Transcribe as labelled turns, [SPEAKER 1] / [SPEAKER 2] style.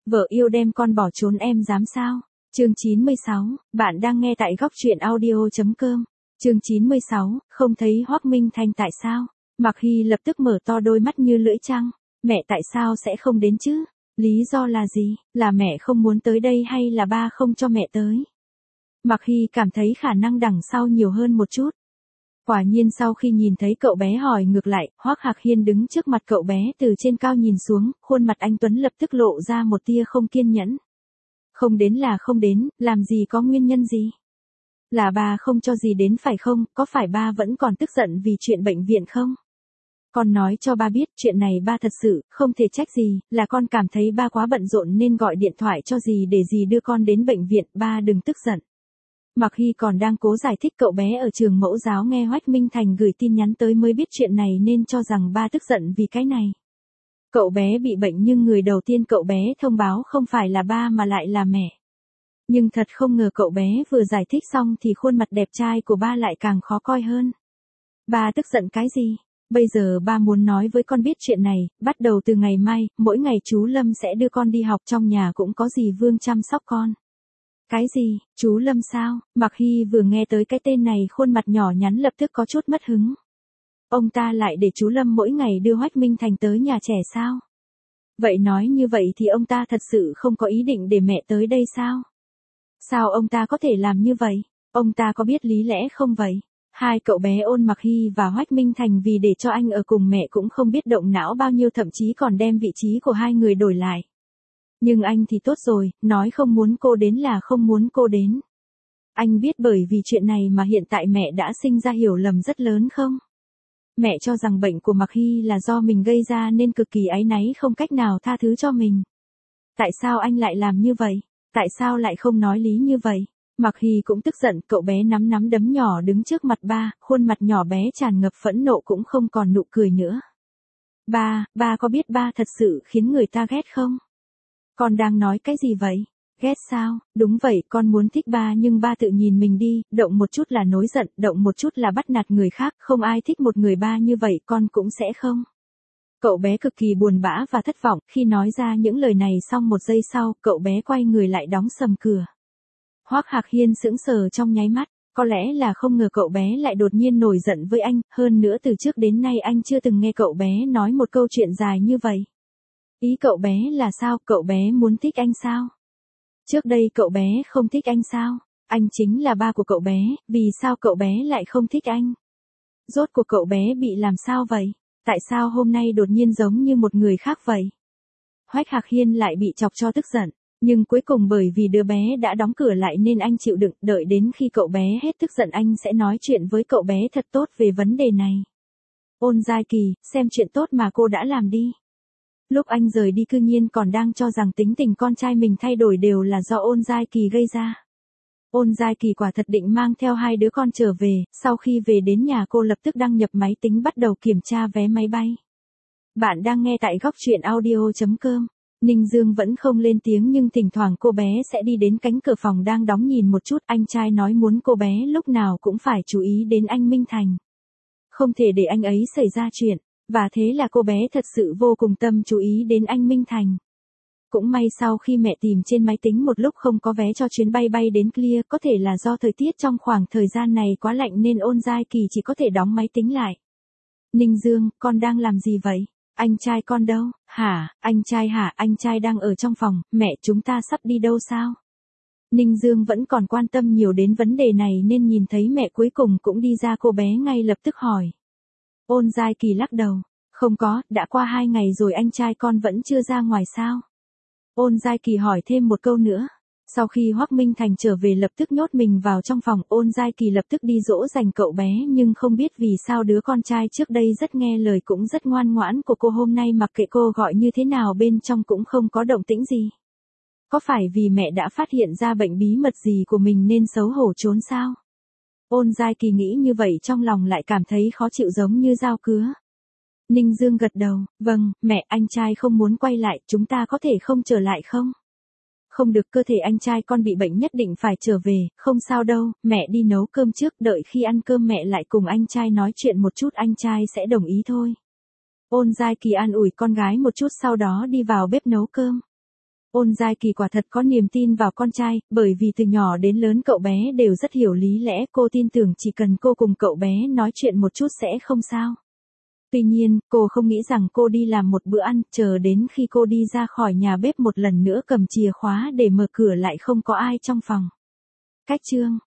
[SPEAKER 1] Vợ yêu đem con bỏ trốn em dám sao? Chương 96, bạn đang nghe tại góc truyện audio.com. Chương 96, không thấy Hoắc Minh Thành tại sao? Mạc Hy lập tức mở to đôi mắt như lưỡi trăng. Mẹ tại sao sẽ không đến chứ? Lý do là gì? Là mẹ không muốn tới đây hay là ba không cho mẹ tới? Mạc Hy cảm thấy khả năng đằng sau nhiều hơn một chút. Quả nhiên sau khi nhìn thấy cậu bé hỏi ngược lại, Hoắc Hạc Hiên đứng trước mặt cậu bé từ trên cao nhìn xuống, khuôn mặt anh Tuấn lập tức lộ ra một tia không kiên nhẫn. Không đến là không đến, làm gì có nguyên nhân gì? Là ba không cho gì đến phải không, có phải ba vẫn còn tức giận vì chuyện bệnh viện không? Con nói cho ba biết chuyện này ba thật sự không thể trách gì, là con cảm thấy ba quá bận rộn nên gọi điện thoại cho dì để dì đưa con đến bệnh viện, ba đừng tức giận. Mạc Hy còn đang cố giải thích cậu bé ở trường mẫu giáo nghe Hoắc Minh Thành gửi tin nhắn tới mới biết chuyện này nên cho rằng ba tức giận vì cái này. Cậu bé bị bệnh nhưng người đầu tiên cậu bé thông báo không phải là ba mà lại là mẹ. Nhưng thật không ngờ cậu bé vừa giải thích xong thì khuôn mặt đẹp trai của ba lại càng khó coi hơn. Ba tức giận cái gì? Bây giờ ba muốn nói với con biết chuyện này, bắt đầu từ ngày mai, mỗi ngày chú Lâm sẽ đưa con đi học, trong nhà cũng có dì Vương chăm sóc con. Cái gì, chú Lâm sao? Mạc Hy vừa nghe tới cái tên này khuôn mặt nhỏ nhắn lập tức có chút mất hứng. Ông ta lại để chú Lâm mỗi ngày đưa Hoắc Minh Thành tới nhà trẻ sao? Vậy nói như vậy thì ông ta thật sự không có ý định để mẹ tới đây sao? Sao ông ta có thể làm như vậy? Ông ta có biết lý lẽ không vậy? Hai cậu bé Ôn Mạc Hy và Hoắc Minh Thành vì để cho anh ở cùng mẹ cũng không biết động não bao nhiêu, thậm chí còn đem vị trí của hai người đổi lại. Nhưng anh thì tốt rồi, nói không muốn cô đến là không muốn cô đến. Anh biết bởi vì chuyện này mà hiện tại mẹ đã sinh ra hiểu lầm rất lớn không? Mẹ cho rằng bệnh của Mạc Hy là do mình gây ra nên cực kỳ áy náy không cách nào tha thứ cho mình. Tại sao anh lại làm như vậy? Tại sao lại không nói lý như vậy? Mạc Hy cũng tức giận, cậu bé nắm nắm đấm nhỏ đứng trước mặt ba, khuôn mặt nhỏ bé tràn ngập phẫn nộ cũng không còn nụ cười nữa. Ba có biết ba thật sự khiến người ta ghét không? Con đang nói cái gì vậy? Ghét sao? Đúng vậy, con muốn thích ba nhưng ba tự nhìn mình đi, động một chút là nổi giận, động một chút là bắt nạt người khác, không ai thích một người ba như vậy, con cũng sẽ không. Cậu bé cực kỳ buồn bã và thất vọng, khi nói ra những lời này xong một giây sau, cậu bé quay người lại đóng sầm cửa. Hoắc Hạc Hiên sững sờ trong nháy mắt, có lẽ là không ngờ cậu bé lại đột nhiên nổi giận với anh, hơn nữa từ trước đến nay anh chưa từng nghe cậu bé nói một câu chuyện dài như vậy. Ý cậu bé là sao, cậu bé muốn thích anh sao? Trước đây cậu bé không thích anh sao? Anh chính là ba của cậu bé, vì sao cậu bé lại không thích anh? Rốt cuộc cậu bé bị làm sao vậy? Tại sao hôm nay đột nhiên giống như một người khác vậy? Hoắc Hạc Hiên lại bị chọc cho tức giận, nhưng cuối cùng bởi vì đứa bé đã đóng cửa lại nên anh chịu đựng, đợi đến khi cậu bé hết tức giận anh sẽ nói chuyện với cậu bé thật tốt về vấn đề này. Ôn Giai Kỳ, xem chuyện tốt mà cô đã làm đi. Lúc anh rời đi cư nhiên còn đang cho rằng tính tình con trai mình thay đổi đều là do Ôn Giai Kỳ gây ra. Ôn Giai Kỳ quả thật định mang theo hai đứa con trở về, sau khi về đến nhà cô lập tức đăng nhập máy tính bắt đầu kiểm tra vé máy bay. Bạn đang nghe tại góc truyện audio.com. Ninh Dương vẫn không lên tiếng nhưng thỉnh thoảng cô bé sẽ đi đến cánh cửa phòng đang đóng nhìn một chút, anh trai nói muốn cô bé lúc nào cũng phải chú ý đến anh Minh Thành. Không thể để anh ấy xảy ra chuyện, và thế là cô bé thật sự vô cùng tâm chú ý đến anh Minh Thành. Cũng may sau khi mẹ tìm trên máy tính một lúc không có vé cho chuyến bay bay đến Clear, có thể là do thời tiết trong khoảng thời gian này quá lạnh nên Ôn Giai Kỳ chỉ có thể đóng máy tính lại. Ninh Dương, con đang làm gì vậy? Anh trai con đâu? Hả, anh trai đang ở trong phòng, mẹ chúng ta sắp đi đâu sao? Ninh Dương vẫn còn quan tâm nhiều đến vấn đề này nên nhìn thấy mẹ cuối cùng cũng đi ra, cô bé ngay lập tức hỏi. Ôn Giai Kỳ lắc đầu, không có, đã qua 2 ngày rồi anh trai con vẫn chưa ra ngoài sao? Ôn Giai Kỳ hỏi thêm một câu nữa. Sau khi Hoắc Minh Thành trở về lập tức nhốt mình vào trong phòng, Ôn Giai Kỳ lập tức đi dỗ dành cậu bé nhưng không biết vì sao đứa con trai trước đây rất nghe lời cũng rất ngoan ngoãn của cô hôm nay mặc kệ cô gọi như thế nào bên trong cũng không có động tĩnh gì. Có phải vì mẹ đã phát hiện ra bệnh bí mật gì của mình nên xấu hổ trốn sao? Ôn Giai Kỳ nghĩ như vậy trong lòng lại cảm thấy khó chịu giống như dao cứa. Ninh Dương gật đầu, vâng, mẹ, anh trai không muốn quay lại, chúng ta có thể không trở lại không? Không được, cơ thể anh trai con bị bệnh nhất định phải trở về, không sao đâu, mẹ đi nấu cơm trước, đợi khi ăn cơm mẹ lại cùng anh trai nói chuyện một chút, anh trai sẽ đồng ý thôi. Ôn Giai Kỳ an ủi con gái một chút sau đó đi vào bếp nấu cơm. Ôn Giai Kỳ quả thật có niềm tin vào con trai, bởi vì từ nhỏ đến lớn cậu bé đều rất hiểu lý lẽ, cô tin tưởng chỉ cần cô cùng cậu bé nói chuyện một chút sẽ không sao. Tuy nhiên, cô không nghĩ rằng cô đi làm một bữa ăn, chờ đến khi cô đi ra khỏi nhà bếp một lần nữa cầm chìa khóa để mở cửa lại không có ai trong phòng. Cách chương